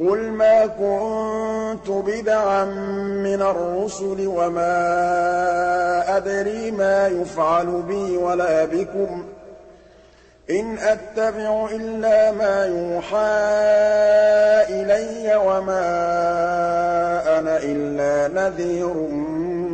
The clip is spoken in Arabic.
قُلْ مَا كُنتُ بِدْعًا مِّنَ الرُّسُلِ وَمَا أَدْرِي مَا يُفْعَلُ بِي وَلَا بِكُمْ ۖ إِنْ أَتَّبِعُ إِلَّا مَا يُوحَىٰ إِلَيَّ وَمَا أَنَا إِلَّا نَذِيرٌ